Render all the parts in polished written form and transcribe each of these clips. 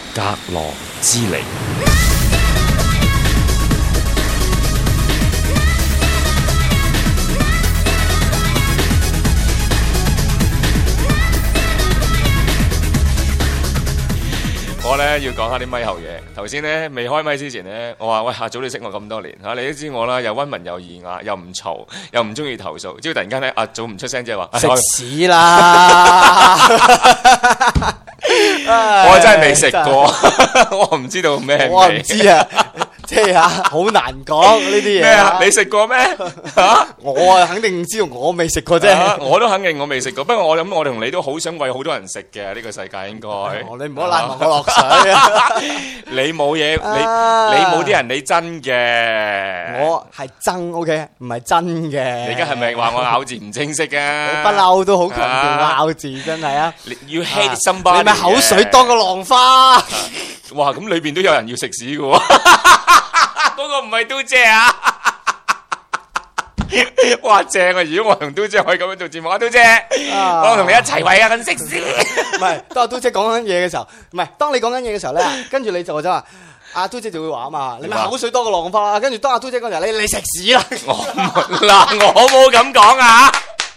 格羅之離。我咧要講下啲咪後嘢。頭先咧未開咪之前咧，我話喂阿祖你識我咁多年嚇，你都知我啦，又溫文又爾雅，又唔嘈，又唔中意投訴。只要突然間咧阿祖唔出聲，即係話食屎啦！ 我真係未食過，我唔知道咩味。 我唔知啊，即係好難講呢啲嘢。 咩啊？你食過咩？嚇！ 我啊肯定知道，我未食過啫。 我都肯定我未食過，不過我諗我同你都好想餵好多人食嘅呢個世界應該。 你唔好拉埋我落水啊！ 你冇嘢，你冇啲人你真嘅。 我係真 OK， 唔係真嘅。 你而家係咪話我咬字唔清晰啊？ 不嬲都好強調咬字，真係啊 ！You hate somebody， 你咪口水多過浪花。 哇！咁裏邊都有人要食屎嘅喎，嗰個唔係嘟姐啊！哇正啊！如果我同嘟姐可以咁樣做節目，嘟姐，我同你一齊餵啊，咁食屎！ 唔係，當阿嘟姐講緊嘢嘅時候，唔係當你講緊嘢嘅時候咧，跟住你就話阿嘟姐就會話啊嘛，你咪口水多過浪花啦。跟住當阿嘟姐講時候，你食屎啦！ 我冇咁講啊！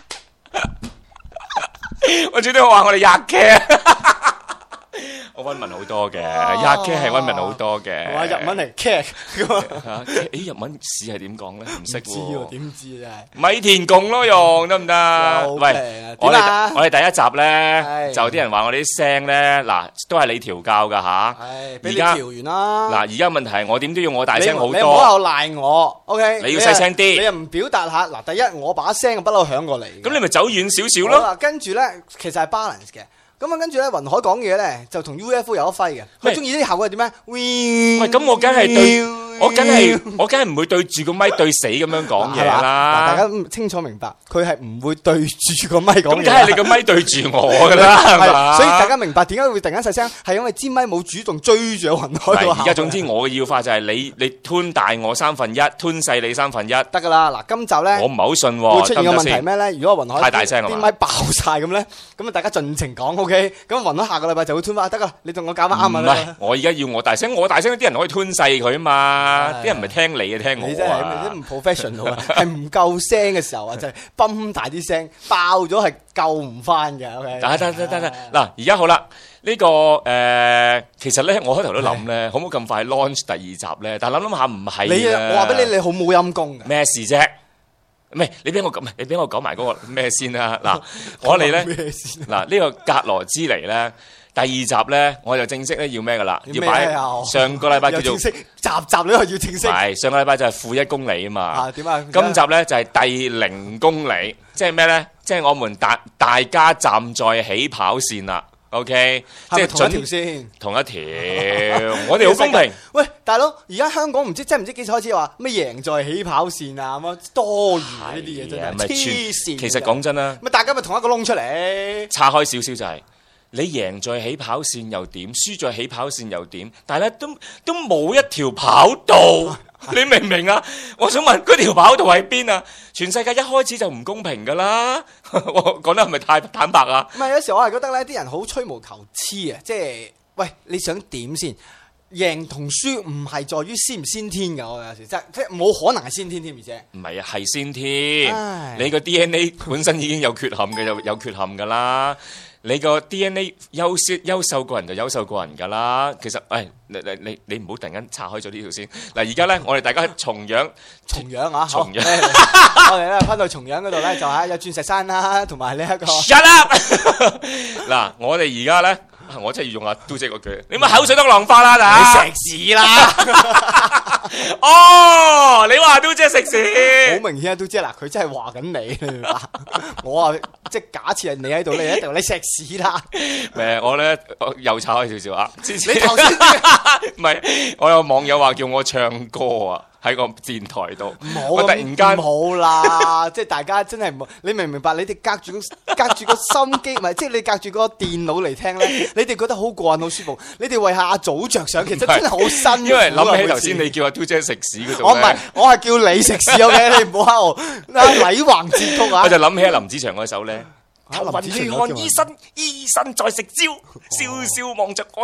我絕對話我哋吔劇。我溫文好多嘅，吔劇係溫文好多嘅。 話日文係劇噶嘛？ 日文屎係點講咧？唔識喎，點知真係？ 米田共咯用得唔得？喂，我哋第一集咧，就啲人話我哋啲聲咧，嗱都係你調教噶吓。 係，俾你調完啦。 嗱，而家問題係我點都要我大聲好多。 你唔好又賴我 ，OK？ 你要細聲啲。 你又唔表達下？嗱，第一我把聲不嬲響過嚟。 咁你咪走遠少少咯。 跟住咧，其實係 balance 嘅。咁啊，跟住咧，雲海講嘢咧，就同 UFO 有一揮嘅。佢中意啲效果係點咧？ 喂，咁我梗係對，我梗係唔會對住個咪對死咁樣講嘢啦。 大家清楚明白，佢係唔會對住個咪講嘢。 咁梗係你個咪對住我噶啦，係嘛？ 所以大家明白點解會突然間細聲，係因為支咪冇主動追住雲海。 而家總之我嘅要法就係你吞大我1/3，吞細你1/3，得噶啦。嗱，今集咧， 我唔係好信喎。 會出現個問題咩咧？如果雲海太大聲， 啲咪爆晒咁咧，咁啊大家盡情講 OK。咁雲海下個禮拜就會吞翻，得噶啦。你同我搞翻啱啊！ 唔係，我而家要我大聲，我大聲啲人可以吞細佢啊嘛。啲人唔係聽你嘅，聽我啊。 你真係唔 professional 啊！係唔夠聲嘅時候啊，就係泵大啲聲，爆咗係救唔翻嘅。OK。 得嗱，而家好啦，呢個其實咧，我開頭都諗咧，可唔可以咁快 launch 第2集咧？但係諗下唔係啊。 我話俾你，你好冇陰功嘅。 咩事啫？唔係你俾我講埋嗰個咩先啦。嗱，我哋咧嗱呢個格羅之離咧第2集咧，我就正式咧要咩噶啦？要擺上個禮拜叫做集你都係要正式。 係上個禮拜就係負1公里啊嘛。 點啊？ 今集咧就係第0公里，即係咩咧？即係我們大家站在起跑線啦。OK， 即係同一條線， 同一條，我哋好公平。 喂，大佬，而家香港唔知幾時開始話咩贏在起跑線啊咁啊，多餘呢啲嘢真係黐線。 其實講真啦， 咪大家咪同一個窿出嚟。 岔開少少就係你贏在起跑線又點，輸在起跑線又點，但係咧都冇一條跑道。你明唔明啊？我想問嗰條跑道喺邊啊？全世界一開始就唔公平噶啦！我講得係咪太坦白啊？ 唔係，有時我係覺得咧，啲人好吹毛求疵啊！即係喂，你想點先？贏同輸唔係在於先唔先天噶，我有時即係冇可能係先天添，而且唔係啊，係先天。你個 DNA 本身已經有缺陷嘅，就有缺陷噶啦。你個 DNA 優秀過人就優秀過人㗎啦，其實你唔好突然間拆開咗呢條線。嗱，而家咧我哋大家重陽啊， 我哋咧翻到重陽嗰度咧就係有鑽石山啦，同埋呢一個。 Shut up！ 嗱，我哋而家咧，我真係要用阿嘟姐個句，你咪口水多浪花啦， 你食屎啦！ 哦，你話嘟姐食屎， 好明顯啊！嘟姐嗱，佢真係話緊你，我啊即係假設係你喺度，你一定你食屎啦！ 我咧又拆開少少啊！ 你頭先唔係，我有網友話叫我唱歌啊！喺個電台度，我突然間冇啦，即係大家真係唔好，你明唔明白？你哋隔住個心機，唔係即係你隔住個電腦嚟聽咧，你哋覺得好過癮、好舒服。你哋為下阿祖着想，其實真係好辛苦。 因為諗起頭先你叫阿嘟姐食屎嗰度， 我唔係，我係叫你食屎 OK， 你唔好蝦我。禮橫節曲啊！ 我就諗起林子祥嗰首咧， 頭暈去看醫生，醫生在食蕉，笑笑望着我說。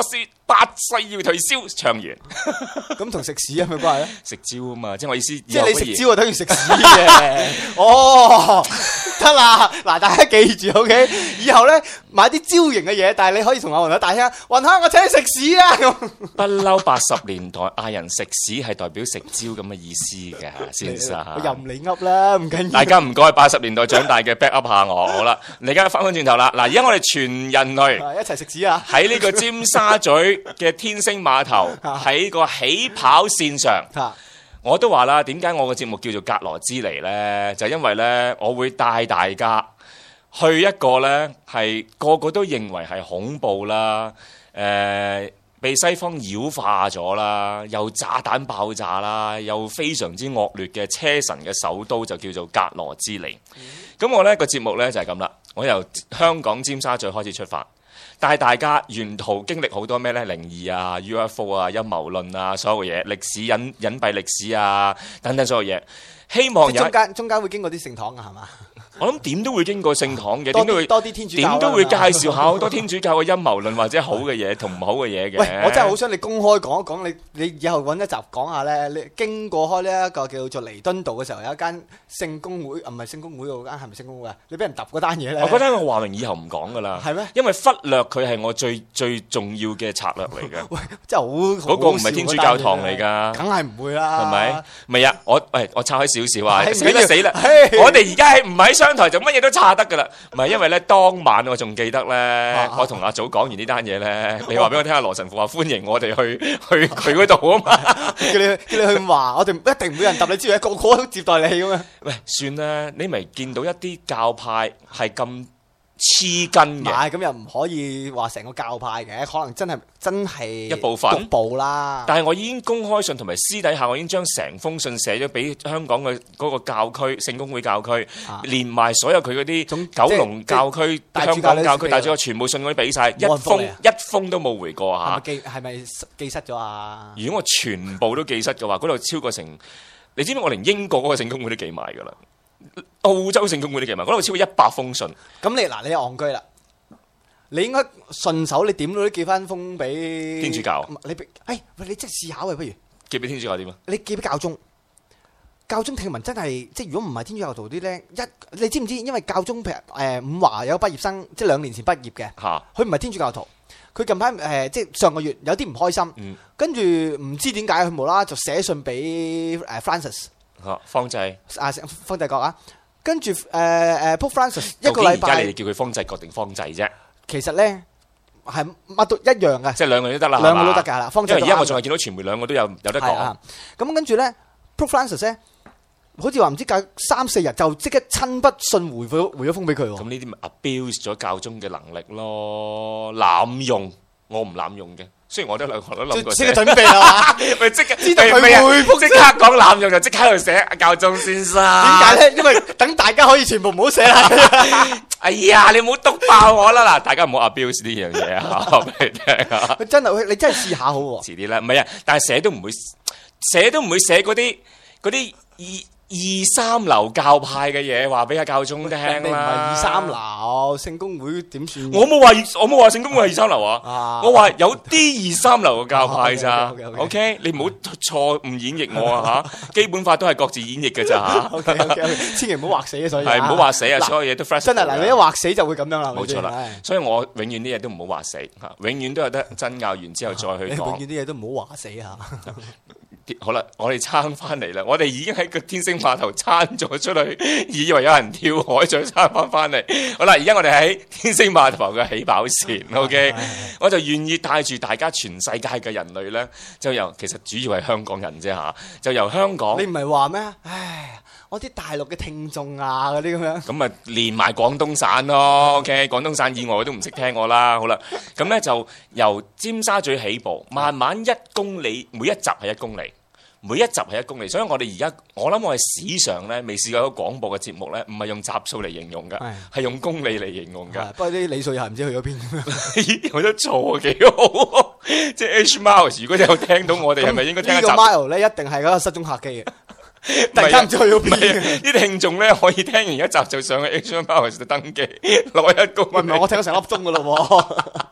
世要退燒，唱完咁同食屎有咩關係咧？ 食蕉啊嘛，即係我意思， 即係你食蕉就等於食屎嘅。哦，得啦，嗱，大家記住 ，OK， 以後咧買啲蕉型嘅嘢，但係你可以同阿雲海大聲，雲海我請你食屎啊！咁不嬲80年代嗌人食屎係代表食蕉咁嘅意思嘅，先生。 我任你噏啦，唔緊要。 大家唔該80年代長大嘅 back up 下我，好啦，你而家翻返轉頭啦，嗱，而家我哋全人類一齊食屎啊！ 喺呢個尖沙咀嘅天星碼頭，喺個起跑線上。我都話啦，點解我個節目叫做格羅之尼呢？就因為呢，我會帶大家去一個呢，係個個都認為係恐怖啦，被西方妖化咗啦，又炸彈爆炸啦，又非常之惡劣嘅車臣嘅首都就叫做格羅之尼。咁我呢個節目呢，就係咁啦，我由香港尖沙咀開始出發。帶大家沿途經歷好多咩呢？靈異啊、UFO 啊、陰謀論啊，所有嘢、歷史隱蔽歷史啊，等等所有嘢。希望有中間會經過啲聖堂㗎，係嘛？ 我諗點都會經過聖堂嘅， 多啲天主教， 點都會介紹下好多天主教嘅陰謀論或者好嘅嘢同唔好嘅嘢嘅。 喂，我真係好想你公開講一講，你以後揾一集講下咧，你經過開呢一個叫做彌敦道嘅時候，有一間聖公會，唔係聖公會嗰間係咪聖公會啊？你俾人揼嗰單嘢咧？ 我覺得我話明以後唔講㗎啦。 係咩？ 因為忽略佢係我最重要嘅策略嚟嘅。 喂，真係好嗰個唔係天主教堂嚟㗎， 梗係唔會啦，係咪？咪啊！我抄開少少啊！死啦！ 係我哋而家係唔喺商台就乜嘢都查得噶啦，唔係因為咧當晚我仲記得咧，我同阿祖講完呢單嘢咧，你話俾我聽下羅神父話歡迎我哋去佢嗰度啊嘛， 叫你去話，我哋一定唔會有人揼你知，個個都接待你咁樣。 喂，算啦，你咪見到一啲教派係咁黐根嘅， 係咁又唔可以話成個教派嘅，可能真係一部分局部啦。 但係我已經公開信同埋私底下，我已經將成封信寫咗俾香港嘅嗰個教區聖公會教區，連埋所有佢嗰啲九龍教區、香港教區、大主教全部信我都俾晒，一封都冇回過嚇。 係咪記失咗啊？ 如果我全部都記失嘅話，嗰度超過成，你知唔知我連英國嗰個聖公會都記埋㗎啦？澳洲聖公會都記埋，嗰度超過100封信。 咁你戇居啦，你應該順手你點到都寄翻封俾天主教。 你即係試下喂，不如寄俾天主教點啊？ 你寄俾教宗。教宗聽聞真係，即係如果唔係天主教徒啲咧，你知唔知？因為教宗譬如伍華有個畢業生，即係2年前畢業嘅，佢唔係天主教徒，佢近排即係上個月有啲唔開心，跟住唔知點解佢無啦啦就寫信俾Francis。 方濟方濟各啊，跟住Pope Francis 一個禮拜， 而家你哋叫佢方濟各定方濟啫？ 其實咧係乜都一樣嘅， 即係兩個都得啦， 兩個都得㗎啦。 因為而家我仲係見到傳媒兩個都有得講。 咁跟住咧 Pope Francis 咧，好似話唔知隔3-4日就即刻親筆信回咗封俾佢喎。 咁呢啲咪 abuse 咗教宗嘅能力咯，濫用。我唔濫用嘅，雖然我都諗過寫。 即刻準備啦， 咪即刻知道佢回覆， 即刻講濫用就即刻喺度寫教宗先生。 點解咧？因為等大家可以全部唔好寫啦。 哎呀，你唔好篤爆我啦！嗱，大家唔好 abuse 呢樣嘢啊！話俾你聽啊！ 真係，你真係試下好喎。 遲啲啦，唔係啊，但係寫都唔會寫嗰啲二三流教派嘅嘢，話俾阿教宗聽啦。 你唔係二三流，聖公會點算？ 我冇話聖公會係二三流啊！我話有啲二三流嘅教派咋。OK， 你唔好錯誤演繹我啊嚇！基本法都係各自演繹嘅咋嚇。 OK，千祈唔好畫死啊！所以係唔好畫死啊！所有嘢都 fresh。 真係嗱，你一畫死就會咁樣啦。 冇錯啦，所以我永遠啲嘢都唔好畫死嚇，永遠都有得爭拗完之後再去講。 永遠啲嘢都唔好畫死嚇。 好啦，我哋撐翻嚟啦！我哋已經喺個天星碼頭撐咗出去，以為有人跳海再撐翻嚟。好啦，而家我哋喺天星碼頭嘅起跑線，OK，我就願意帶住大家全世界嘅人類咧，就由其實主要係香港人啫嚇，就由香港。 你唔係話咩？唉，我啲大陸嘅聽眾啊，嗰啲咁樣。 咁啊，連埋廣東省咯，OK，廣東省以外都唔識聽我啦。好啦，咁咧就由尖沙咀起步，慢慢1公里，每一集係1公里。每一集係1公里，所以我哋而家我諗我係史上咧未試過一個廣播嘅節目咧，唔係用集數嚟形容㗎，係用公里嚟形容㗎。 不過啲里數又係唔知去咗邊咁樣。 我覺得錯幾好，即係 H miles。如果你有聽到我哋，係咪應該聽一集？ 呢個 mile 咧一定係嗰個失蹤客機嘅，突然間唔知去咗邊。 啲聽眾咧可以聽完一集就上去 H miles 登記攞1公里。 唔係我聽咗成粒鐘㗎咯喎。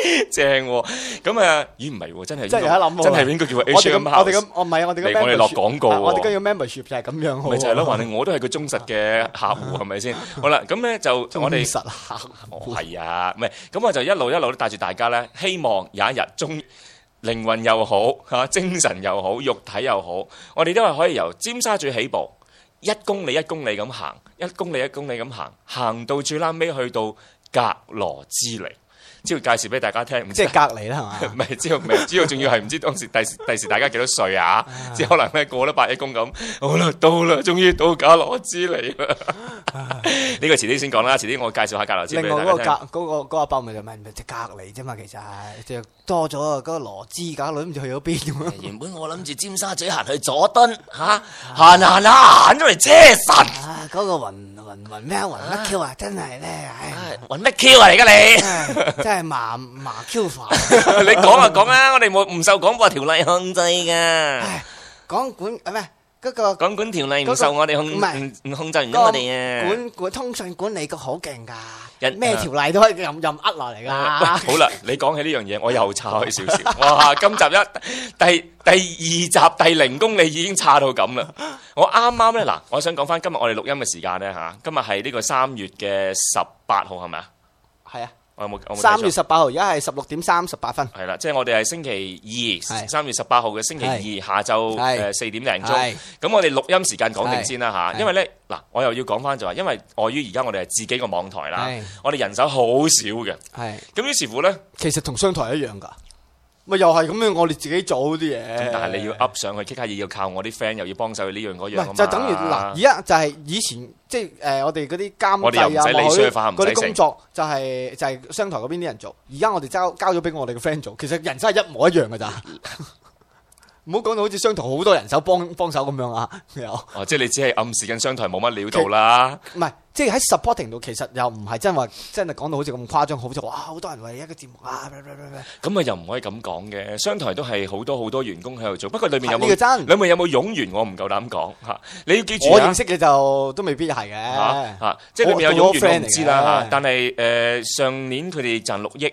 正喎。咁啊，咦唔係喎，真係真係有得諗喎， 真係應該叫我 HM House。 哋咁，我唔係我哋嘅， 我哋落廣告喎。 我哋嘅 membership 就係咁樣好。 咪就係咯，話你我都係個忠實嘅客戶，係咪先？好啦，咁咧就我哋忠實客戶係啊，唔係咁我就一路都帶住大家咧，希望有一日終靈魂又好嚇，精神又好，肉體又好，我哋都係可以由尖沙咀起步，1公里1公里咁行，1公里1公里咁行，行到最撚尾去到格羅茲尼。只要介紹俾大家聽， 即係隔離啦，係嘛？ 唔係，之後仲要係唔知當時第時大家幾多歲啊？只可能咧過咗8億公咁，好啦，到啦，終於到格羅茲尼啦！呢個遲啲先講啦，遲啲我介紹下格羅茲尼俾大家聽。 另外嗰個阿伯咪就咪即隔離啫嘛，其實就多咗嗰個羅茲架女，唔知去咗邊咁。 原本我諗住尖沙咀行去佐敦嚇，行咗嚟車神。 啊，嗰個雲咩雲乜 Q 啊，真係咧， 雲乜 Q 啊嚟噶你？ 真係麻 Q 煩。 你講就講啊，我哋唔受廣播條例控制噶。 港管咩？嗰個港管條例唔受我哋唔控制唔到我哋啊。 通訊管理局好勁噶，咩條例都可以任呃落嚟噶。 好啦，你講起呢樣嘢，我又岔開少少。哇，今集第2集第0公里已經岔到咁啦。我啱啱咧嗱，我想講翻今日我哋錄音嘅時間咧嚇，今日係呢個3月嘅18號係咪啊？ 係啊。 我有冇 3月18號，而家係16:38分。 係啦，即係我哋係星期二，3月18號嘅星期二下晝4點零鐘。咁我哋錄音時間講定先啦嚇，因為咧嗱，我又要講翻就話，因為礙於而家我哋係自己個網台啦，我哋人手好少嘅。咁於是乎咧， 其實同商台一樣㗎。咪又係咁樣，我哋自己做啲嘢。 但係你要 up 上去，傾下嘢要靠我啲 friend，又要幫手呢樣嗰樣啊嘛。 就等於嗱，而家就係以前即係我哋嗰啲監製啊，嗰啲工作就係商台嗰邊啲人做。而家我哋交咗俾我哋嘅 friend 做，其實人生係一模一樣㗎咋。唔好講到好似商台好多人手幫手咁樣啊！有即係你只係暗示緊商台冇乜料到啦。 唔係，即係喺 supporting 度，其實又唔係真係講到好似咁誇張，好似哇好多人為一個節目啊！ 咁啊又唔可以咁講嘅，商台都係好多員工喺度做，不過裏面有冇冗員我唔夠膽講嚇。你要記住， 我認識嘅就都未必係嘅即係裏面有冗員我唔知啦嚇。但係上年佢哋賺6億，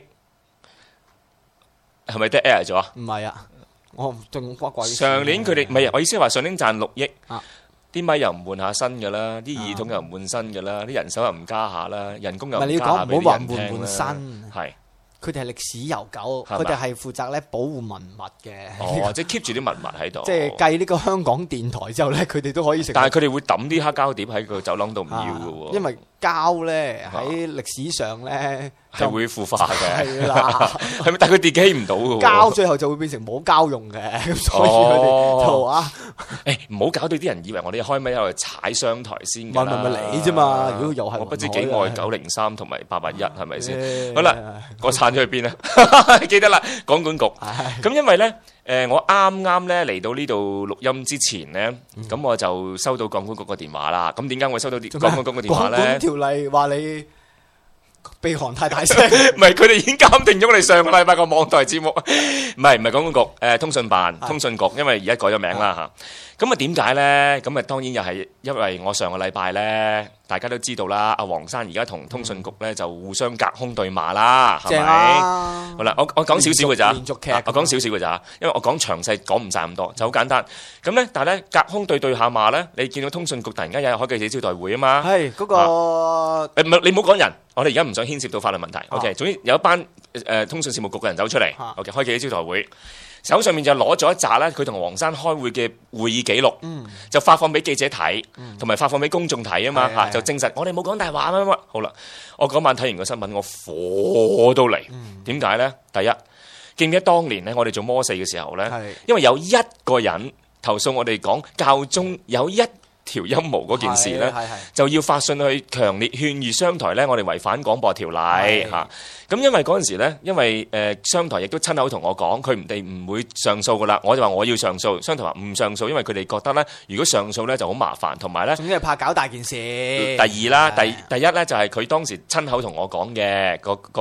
係咪 dead air 咗啊？ 唔係啊。我仲掛掛。 上年佢哋唔係，我意思係話上年賺6億，啲咪又唔換下新㗎啦，啲耳筒又唔換新㗎啦，啲人手又唔加下啦，人工又唔加下俾啲人聽啦。係。佢哋係歷史悠久，佢哋係負責咧保護文物嘅。 即係 keep 住啲文物喺度。 即係計呢個香港電台之後咧，佢哋都可以食。 但係佢哋會抌啲黑膠碟喺個走廊度唔要㗎喎。 因為膠咧喺歷史上咧係會腐化嘅。 係啦， 係咪？但係佢 decay 唔到㗎喎。 膠最後就會變成冇膠用嘅，咁所以佢哋就話： 唔好搞到啲人以為我哋開咪喺度踩商台先㗎啦。 咪你啫嘛！如果又係我不知幾愛903同埋881係咪先？好啦，我鏟咗去邊啊？記得啦，廣管局。咁因為咧，我啱啱咧嚟到呢度錄音之前咧，咁我就收到廣管局個電話啦。咁點解我收到廣管局個電話咧？ 廣管條例話你鼻鼾太大聲， 唔係佢哋已經監定咗我哋上個禮拜個網台節目，唔係廣管局，通訊辦、通訊局，因為而家改咗名啦嚇。咁啊點解咧？咁啊當然又係因為我上個禮拜咧，大家都知道啦，阿黃生而家同通訊局咧就互相隔空對罵啦，係咪？好啦，我講少少嘅咋， 連續劇， 我講少少嘅咋，因為我講詳細講唔晒咁多，就好簡單。咁咧，但係咧隔空對下罵咧，你見到通訊局突然間有日開記者招待會啊嘛， 係嗰個唔係你唔好講人，我哋而家唔想牽涉到法律問題。OK，總之有一班通訊事務局嘅人走出嚟，OK 開記者招待會。手上面就攞咗一紮咧，佢同黃生開會嘅會議記錄，就發放俾記者睇，同埋發放俾公眾睇啊嘛嚇，就證實我哋冇講大話乜。好啦，我嗰晚睇完個新聞，我火到嚟。點解咧？第一，記唔記得當年咧，我哋做摩4嘅時候咧，因為有一個人投訴我哋講教宗有一條陰毛嗰件事咧，就要發信去強烈勸喻商台咧，我哋違反廣播條例嚇。咁因為嗰陣時咧，因為商台亦都親口同我講，佢哋唔會上訴噶啦。我就話我要上訴，商台話唔上訴，因為佢哋覺得咧，如果上訴咧就好麻煩，同埋咧， 總之係怕搞大件事。 第二啦，第一咧就係佢當時親口同我講嘅個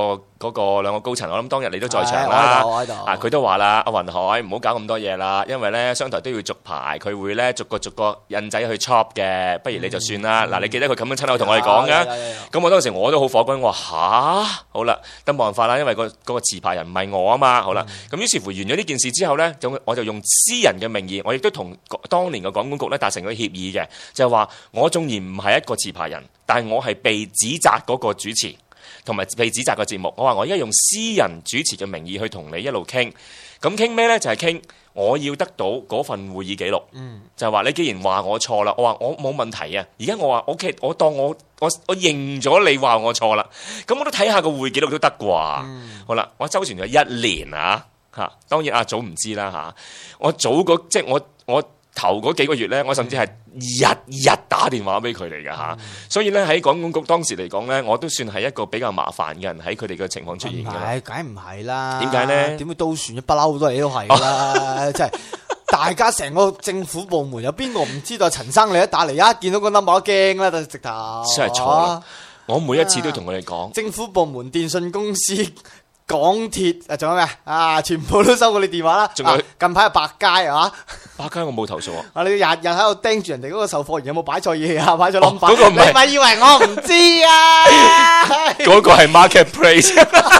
嗰個兩個高層，我諗當日你都在場啦。 我喺度。 佢都話啦，阿雲海唔好搞咁多嘢啦，因為咧商台都要續牌，佢會咧逐個印仔去 chop 嘅，不如你就算啦。嗱，你記得佢咁樣親口同我哋講嘅。咁我當時我都好火滾，我話吓，好啦，得冇辦法啦，因為嗰個持牌人唔係我啊嘛。好啦，咁於是乎完咗呢件事之後咧，我就用私人嘅名義，我亦都同當年嘅廣管局咧達成咗協議嘅，就係話我縱然唔係一個持牌人，但係我係被指責嗰個主持，同埋被指責嘅節目。我話我而家用私人主持嘅名義去同你一路傾，咁傾咩呢？就係傾我要得到嗰份會議記錄，就係話你既然話我錯啦，我話我冇問題啊。而家我話 OK，我當我認咗你話我錯啦，咁我都睇下個會記錄都得啩。好啦，我周旋咗1年啊，當然阿祖唔知啦嚇。我即係我頭嗰幾個月咧，我甚至係日打電話俾佢嚟㗎嚇。所以咧喺廣管局當時嚟講咧，我都算係一個比較麻煩嘅人喺佢哋嘅情況出現嘅。 梗唔係啦。點解咧？ 點會都算不嬲都係啦，即係大家成個政府部門有邊個唔知道陳生你一打嚟一見到個 number 都驚啦，直頭。 真係錯啦！我每一次都同佢哋講， 政府部門、電信公司、港鐵仲有咩全部都收過你電話啦。仲有近排係百佳百佳我冇投訴你日日喺度盯住人哋嗰個售貨員有冇擺錯嘢擺錯 number。 嗰個唔係， 你咪以為我唔知啊？ 嗰個係 marketplace。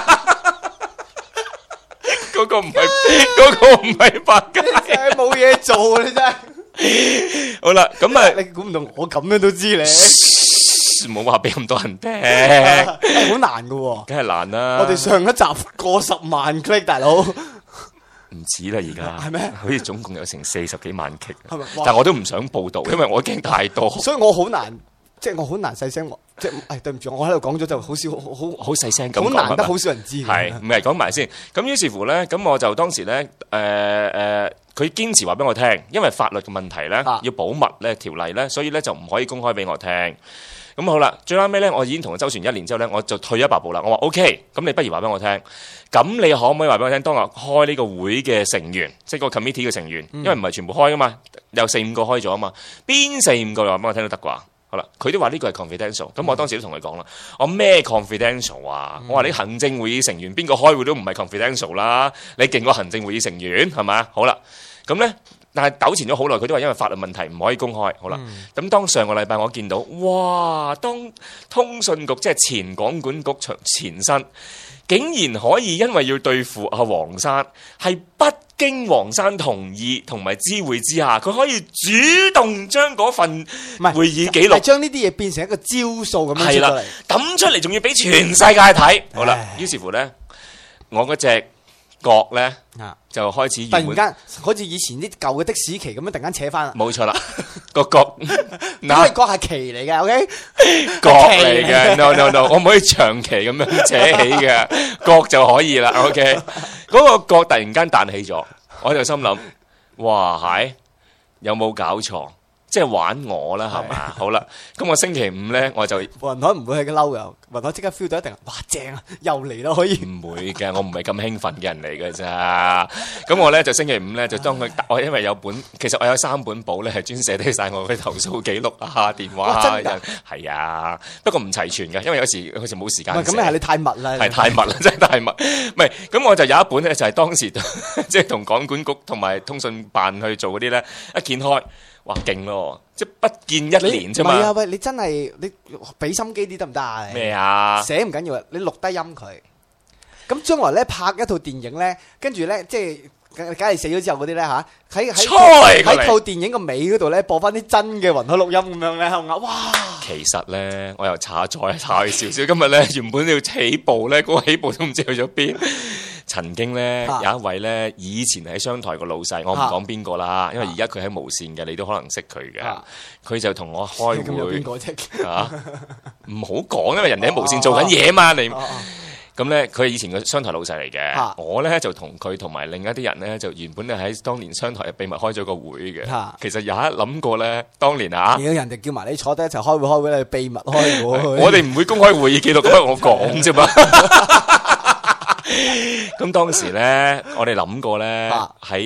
嗰個唔係百佳。 冇嘢做你真係。 好啦，咁啊， 你估唔到我咁樣都知你。 冇話俾咁多人聽， 好難噶喎， 梗係難啦。 我哋上一集過10萬 click， 大佬唔止啦，而家係咩？ 好似總共有成40幾萬 click， 但我都唔想報道，因為我驚太多， 所以我好難，即係我好難細聲，即係對唔住，我喺度講咗就好少，好細聲咁講， 好難得好少人知。 係唔係講埋先？咁於是乎咧，咁我就當時咧，佢堅持話俾我聽，因為法律嘅問題咧，要保密咧條例咧，所以咧就唔可以公開俾我聽。咁好啦，最後尾咧，我已經同佢周旋1年之後咧，我就退一百步啦。我話 OK，咁你不如話俾我聽，咁你可唔可以話俾我聽，當日開呢個會嘅成員，即係個 committee 嘅成員，因為唔係全部開噶嘛，有4-5個開咗啊嘛，邊4-5個話俾我聽都得啩？好啦，佢都話呢個係 confidential， 咁我當時都同佢講啦，我咩 confidential 啊？我話你行政會議成員邊個開會都唔係 confidential 啦，你勁過行政會議成員係咪？好啦，咁咧。但係糾纏咗好耐，佢都話因為法律問題唔可以公開。好啦，咁當上個禮拜我見到，哇！當通訊局即係前廣管局前身，竟然可以因為要對付阿黃生，係不經黃生同意同埋知會之下，佢可以主動將嗰份會議記錄， 將呢啲嘢變成一個招數咁樣出嚟， 抌出嚟，仲要俾全世界睇。好啦，於是乎咧，我嗰隻角咧。就開始突然間好似以前啲舊嘅的士旗咁樣，突然間扯翻啦。 冇錯啦，個角， 因為角係旗嚟嘅 ，OK， 角嚟嘅 ，no， 我唔可以長期咁樣扯起嘅，角就可以啦 ，OK， 嗰個角突然間彈起咗，我就心諗，哇，係有冇搞錯？即係玩我啦，係嘛？好啦，咁我星期五咧，我就雲海唔會係咁嬲嘅，雲海即刻 feel 到一定，哇正啊，又嚟啦可以。 唔會嘅，我唔係咁興奮嘅人嚟嘅咋。咁我咧就星期五咧就當佢，我因為有本，其實我有3本簿咧係專寫低曬我嘅投訴記錄啊、電話人，係啊，不過唔齊全嘅，因為有時冇時間寫。 咁係你太密啦， 係太密啦，真係太密。唔係，咁我就有一本咧，就係當時即係同廣管局同埋通訊辦去做嗰啲咧，一見開。哇，勁咯！即係不見1年啫嘛。唔係啊，喂，你真係你俾心機啲得唔得啊？ 咩啊？ 寫唔緊要啊，你錄低音佢。咁將來咧拍一套電影咧，跟住咧即係梗係死咗之後嗰啲咧嚇，喺套電影個尾嗰度咧播翻啲真嘅雲海錄音咁樣咧，我話哇！ 其實咧，我又查少少。今日咧原本要起步咧，嗰個起步都唔知去咗邊。曾經咧有一位咧以前喺商台個老細，我唔講邊個啦，因為而家佢喺無線嘅，你都可能識佢嘅。佢就同我開會。邊個啫？唔好講，因為人哋喺無線做緊嘢嘛，你。咁咧，佢係以前嘅商台老細嚟嘅。我咧就同佢同埋另一啲人咧，就原本咧喺當年商台秘密開咗個會嘅。其實有一諗過咧，當年人哋叫埋你坐低一齊開會咧，秘密開會。 我哋唔會公開會議記錄，咁係我講啫嘛。咁當時咧，我哋諗過咧喺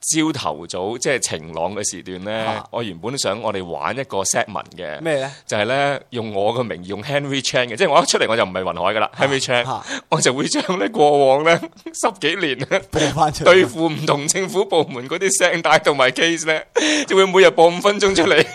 朝頭早即係晴朗嘅時段咧，我原本想我哋玩一個 segment 嘅咩咧？ 就係咧用我個名義用 Henry Chan 嘅，即係我一出嚟我就唔係雲海噶啦，Henry Chan，我就會將咧過往咧10幾年咧播翻出嚟對付唔同政府部門嗰啲聲帶同埋 case 咧，就會每日播5分鐘出嚟。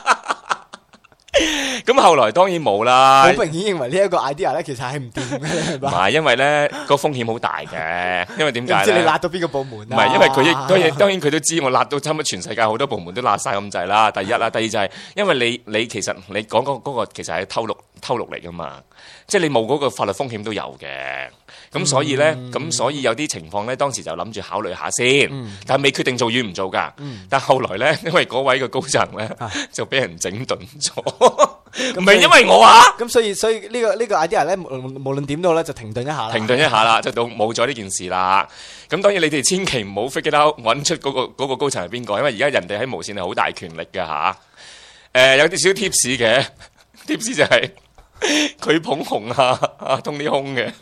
咁後來當然冇啦， 好明顯認為呢一個 idea 咧，其實係唔掂嘅，你明白？ 唔係，因為咧個風險好大嘅，因為點解即係你咧？ 辣到邊個部門啊？ 唔係，因為佢亦當然佢都知我辣到差唔多全世界好多部門都辣晒咁滯啦。第一啦，第二就係因為你其實你講嗰個其實係偷錄嚟噶嘛，即係你冇嗰個法律風險都有嘅。咁所以咧，所以有啲情況咧，當時就諗住考慮下先，但係未決定做與唔做㗎。但後來咧，因為嗰位嘅高層咧就俾人整頓咗，唔係因為我啊。 咁所以呢個 idea 咧，無論點都好咧，就停頓一下啦。 停頓一下啦，就到冇咗呢件事啦。咁當然你哋千祈唔好 figure it out，揾出嗰個高層係邊個，因為而家人哋喺無線係好大權力嘅嚇。有啲小 tips 嘅 tips 就係佢捧紅啊Tony Hung嘅。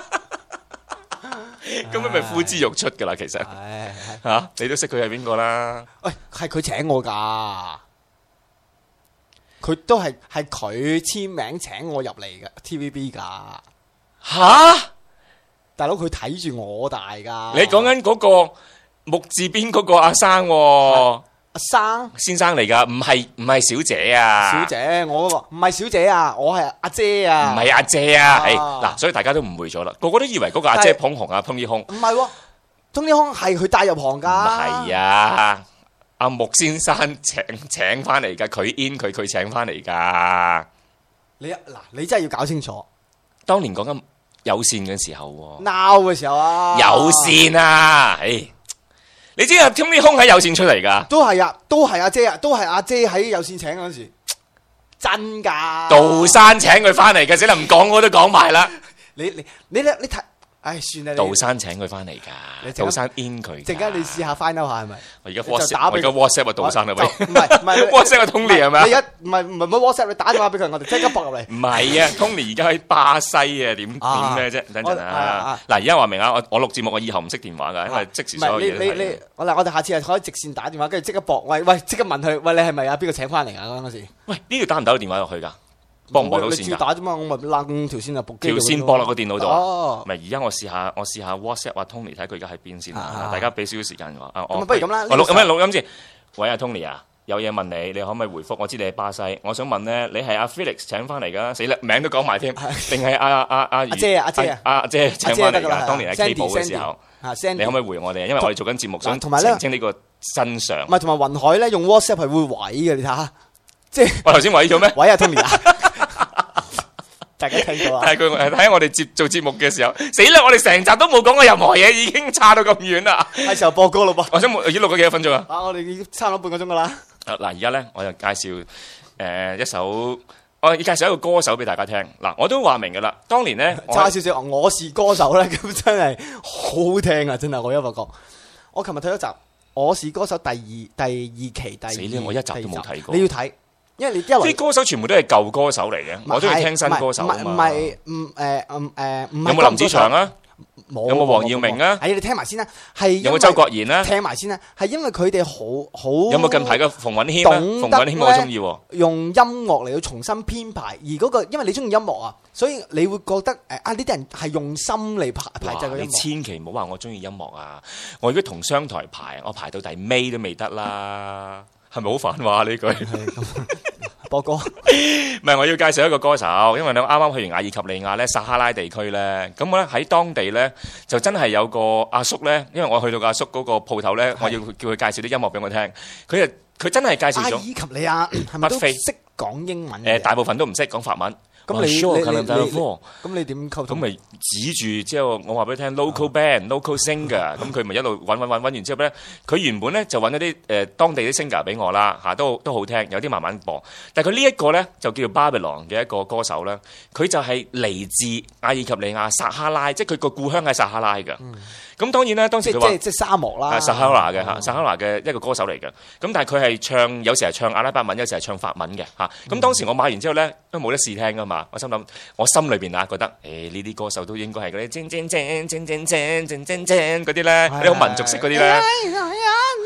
咁咪呼之欲出噶啦，其實嚇你都識佢係邊個啦？ 喂，係佢請我噶，佢都係佢簽名請我入嚟嘅 TVB 噶。 吓， 大佬佢睇住我大噶。 你講緊嗰個木字邊嗰個阿生喎？ 阿生先生嚟噶，唔係小姐啊！ 小姐，我唔係小姐啊，我係阿姐啊， 唔係阿姐啊，嗱，所以大家都誤會咗啦，個個都以為嗰個阿姐捧紅啊Tony Hung， 唔係喎，Tony Hung係佢帶入行噶， 唔係啊，阿木先生請翻嚟噶，佢 in 佢請翻嚟噶。 你真係要搞清楚， 當年講緊有線嘅時候 ，now 嘅時候啊， 有線啊，你知啊，Tony Hung喺有線出嚟噶， 都係啊，都係阿姐啊，都係阿姐喺有線請嗰陣時，真噶。 杜山請佢翻嚟嘅，死啦唔講我都講埋啦。 你睇，唉，算啦。 杜山請佢翻嚟噶，杜山 in 佢。 陣間你試下 find out 下係咪？ 我而家 WhatsApp 啊，杜山啊，喂， 唔係 WhatsApp 啊，Tony 係咪啊？ 你而家唔係 WhatsApp，你打電話俾佢，我哋即刻搏入嚟。 唔係啊，Tony 而家喺巴西啊，點咩啫？等陣啊！嗱，而家話明啊，我錄節目，我以後唔識電話噶，因為即時所有嘢都係。 我哋下次係可以直線打電話，跟住即刻搏。喂，即刻問佢，喂，你係咪啊？邊個請翻嚟啊？嗰陣時。喂， 呢度打唔打到電話落去噶？駁唔駁到線㗎？ 你照打啫嘛，我咪掹條線啊， 條線駁落個電腦度啊！唔係，而家我試下 WhatsApp 阿 Tony 睇佢而家喺邊先啦。大家俾少少時間我。 咁不如咁啦。 我錄音先。喂，阿 Tony 啊，有嘢問你，你可唔可以回覆？我知你喺巴西，我想問咧，你係阿 Felix 請翻嚟噶？死啦，名都講埋添，定係阿姐請翻嚟㗎？當年喺 K 寶嘅時候，你可唔可以回我哋？因為我哋做緊節目，想澄清呢個真相。 唔係，同埋雲海咧用 WhatsApp 係會毀嘅，你睇下。即係我頭先毀咗咩？ 毀啊 Tony 啊！大家聽到啊！ 係佢喺我哋做節目嘅時候，死啦！我哋成集都冇講過任何嘢，已經差到咁遠啦。 係時候播歌咯噃！ 我想已經錄咗幾多分鐘啊？ 我哋已經差唔多半個鐘噶啦。 嗱，而家咧我就介紹一首，我要介紹一個歌手俾大家聽。嗱，我都話明噶啦，當年咧差少少，我是歌手咧，咁真係好好聽啊！真係我一發覺，我琴日睇咗集《我是歌手》第二期死啦！我一集都冇睇過， 你要睇。因為你啲歌手全部都係舊歌手嚟嘅，我中意聽新歌手啊嘛。有冇林子祥啊？有冇黃耀明啊？ 你聽埋先啦。係有冇周國賢啊？ 聽埋先啦。係因為佢哋好有冇近排嘅馮允謙啊？馮允謙我中意。 用音樂嚟到重新編排，而嗰個因為你中意音樂啊，所以你會覺得呢啲人係用心嚟排製個音樂。 你千祈唔好話我中意音樂啊！我如果同商台排，我排到第尾都未得啦。係咪好反話呢句？ 播歌唔係，我要介紹一個歌手，因為你啱啱去完阿爾及利亞咧，撒哈拉地區咧，咁我咧喺當地咧就真係有個阿叔咧，因為我去到阿叔嗰個鋪頭咧，我要叫佢介紹啲音樂俾我聽，佢真係介紹咗。阿爾及利亞係咪都識講英文？ 大部分都唔識講法文。咁你點溝通？ 咁咪指住之後，我話俾你聽 local band、local singer，咁佢咪一路揾完之後咧，佢原本咧就揾咗啲當地啲 singer 俾我啦，都好聽，有啲慢慢播。但係佢呢一個咧就叫做 Babylon 嘅一個歌手咧，佢就係嚟自阿爾及利亞撒哈拉，即係佢個故鄉係撒哈拉嘅。咁當然啦，當時佢話即係沙漠啦， 撒哈拉嘅嚇，撒哈拉嘅一個歌手嚟嘅。咁但係佢係唱，有時係唱阿拉伯文，有時係唱法文嘅嚇。咁當時我買完之後咧，都冇得試聽噶嘛。我心諗，我心裏邊覺得，呢啲歌手都應該係嗰啲嗰啲咧，你好民族式嗰啲咧。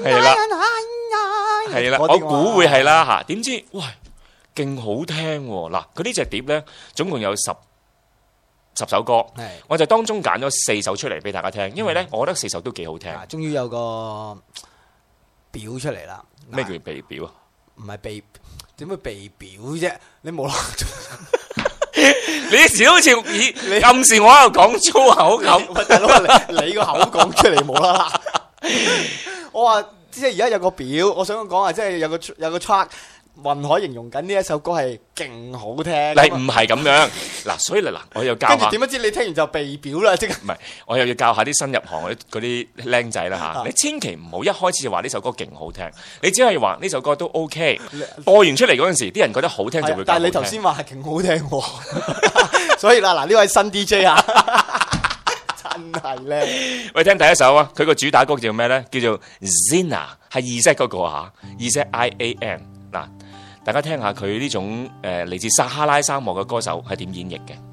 係啦，係啦，我估會係啦嚇。點知喂，勁好聽喎！嗱，佢呢隻碟咧總共有10首歌，我就當中揀咗4首出嚟俾大家聽，因為咧我覺得4首都幾好聽。終於有個表出嚟啦！ 咩叫被表啊？ 唔係被，點會被表啫？你冇啦， 你啲時都好似你暗示我喺度講粗口咁。 大佬，你個口講出嚟冇啦啦。我話即係而家有個表，我想講啊，即係有個 track。雲海形容緊呢一首歌係勁好聽， 你唔係咁樣嗱，所以嗱，我又教下。 跟住點樣知你聽完就被表啦？即係唔係，我又要教下啲新入行嗰啲僆仔啦嚇。你千祈唔好一開始就話呢首歌勁好聽，你只係話呢首歌都 OK。播完出嚟嗰陣時，啲人覺得好聽就會。但係你頭先話係勁好聽喎，所以啦嗱，呢位新 DJ 啊，真係咧。 喂，聽第一首啊，佢個主打歌叫咩咧？叫做 Zina， 係2Z嗰個嚇，2ZIAN。嗱，大家聽下佢呢種嚟自撒哈拉沙漠嘅歌手係點演繹嘅。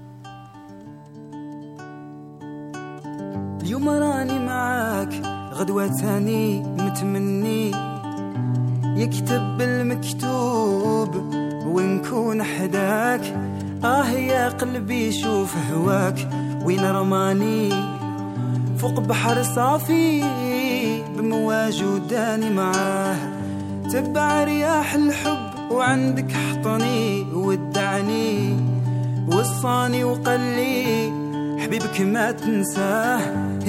اليوم راني معاك غدوة تاني متمني يكتب المكتوب ونكون حداك يا قلبي شوف هواك وين رماني فوق بحر صافي بمواج وداني معاه تبع رياح الحب وعندك حطني ودعني وصاني وقلي حبيبك ما تنساه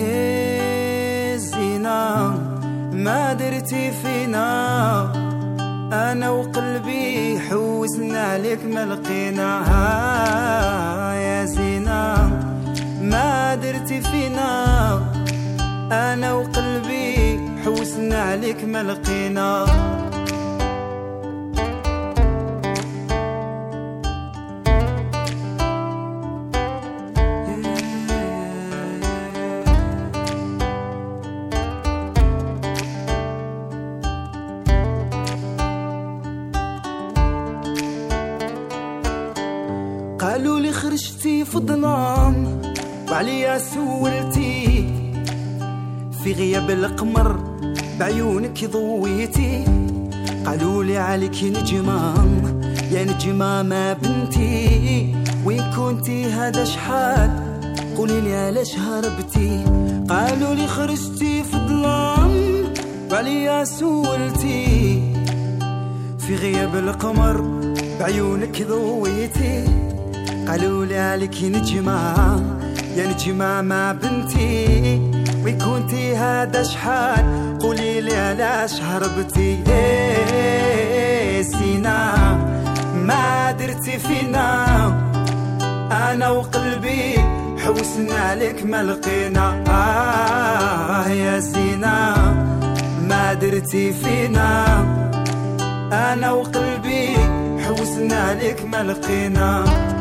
الزينة ما درتي فينا أنا وقلبي حوسنا عليك ما لقينا يا زينة ما درتي فينا أنا وقلبي حوسنا عليك ما لقينا قالوا لي خرجتي في الظلام وعليا سولتي في غياب القمر بعيونك ضويتي قالوا لي عليك نجمة يا نجمة ما بنتي وين كنتي هذا شحال قولي لي علاش هربتي قالوا لي خرجتي في الظلام وعليا سولتي في غياب القمر بعيونك ضويتي قالوا لي عليك نجمة يا نجمة ما بنتي وين كنتي هذا شحال قولي لي علاش هربتي سينا ما درتي فينا أنا وقلبي حوسنا عليك ما لقينا يا زينة ما درتي فينا أنا وقلبي حوسنا عليك ما لقينا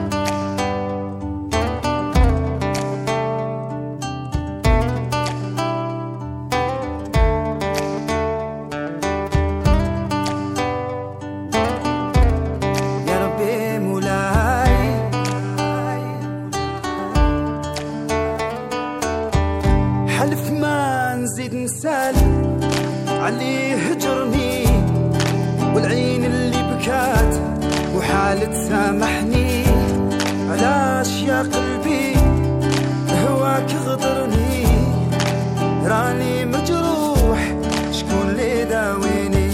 حلف ما نزيد نسالي علي هجرني والعين اللي بكات وحالة سامحني علاش يا قلبي هواك غدرني راني مجروح شكون اللي داويني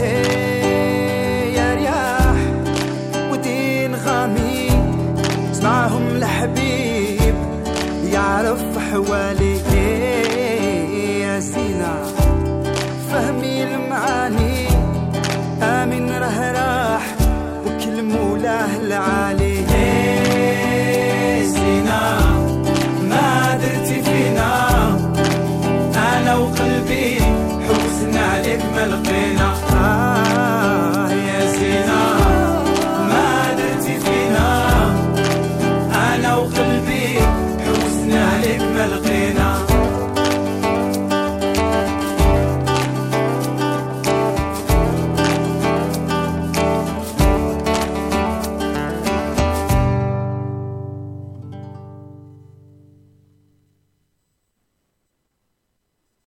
يا رياح ودين غامي اسمعهم الحبيب يعرف حوالي